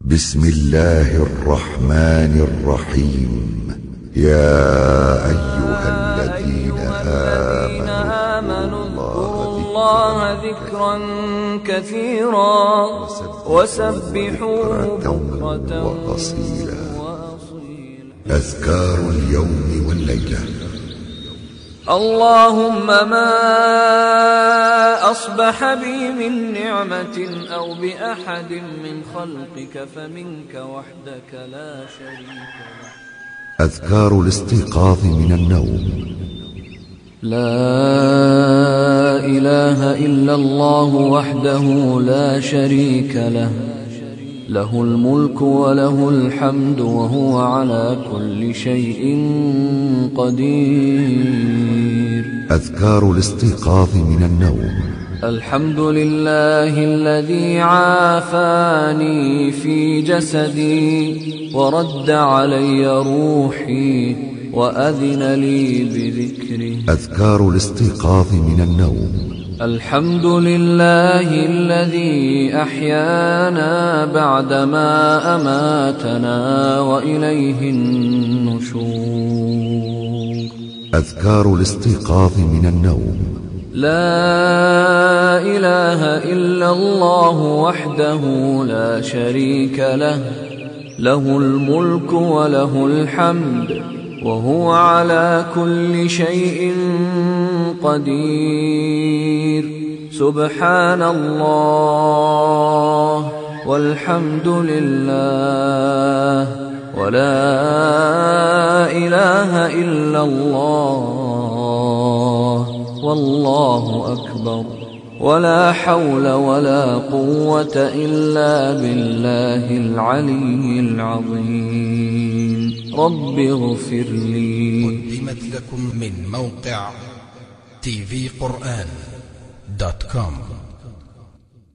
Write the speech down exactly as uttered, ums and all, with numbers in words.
بسم الله الرحمن الرحيم. يا أيها الذين آمنوا اذكروا الله ذكرا كثيرا وسبحوه بكرة وأصيلا. أذكار اليوم والليلة. اللهم ما أصبح بي من نعمة أو بأحد من خلقك فمنك وحدك لا شريك له. أذكار الاستيقاظ من النوم. لا إله إلا الله وحده لا شريك له، له الملك وله الحمد وهو على كل شيء قدير. أذكار الاستيقاظ من النوم. الحمد لله الذي عافاني في جسدي ورد علي روحي وأذن لي بذكره. أذكار الاستيقاظ من النوم. الحمد لله الذي أحيانا بعدما أماتنا وإليه النشور. أذكار الاستيقاظ من النوم. لا إله إلا الله وحده لا شريك له، له الملك وله الحمد وهو على كل شيء قدير. سبحان الله والحمد لله ولا إله إلا الله والله أكبر، ولا حول ولا قوة إلا بالله العلي العظيم. رب اغفر لي. قدمت لكم من موقع تي في قرآن دوت كوم.